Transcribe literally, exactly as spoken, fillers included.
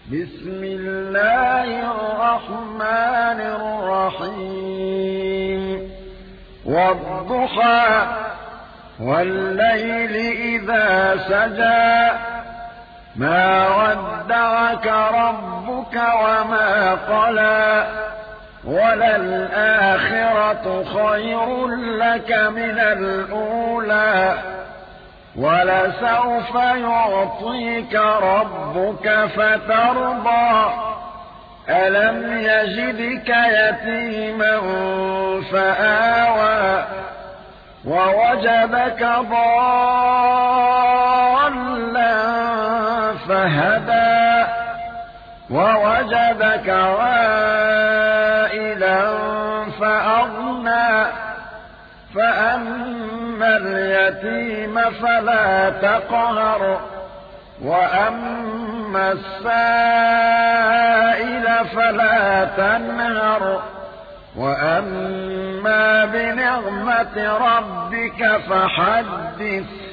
بسم الله الرحمن الرحيم والضحى والليل إذا سجى ما ودعك ربك وما قلى وللآخرة خير لك من الأولى ولسوف يعطيك ربك فترضى ألم يجدك يتيما فآوى ووجدك ضالا فهدى ووجدك عائلا فأغنى فأما اليتيم فلا تقهر وأما السائل فلا تنهر وأما بنعمة ربك فحدث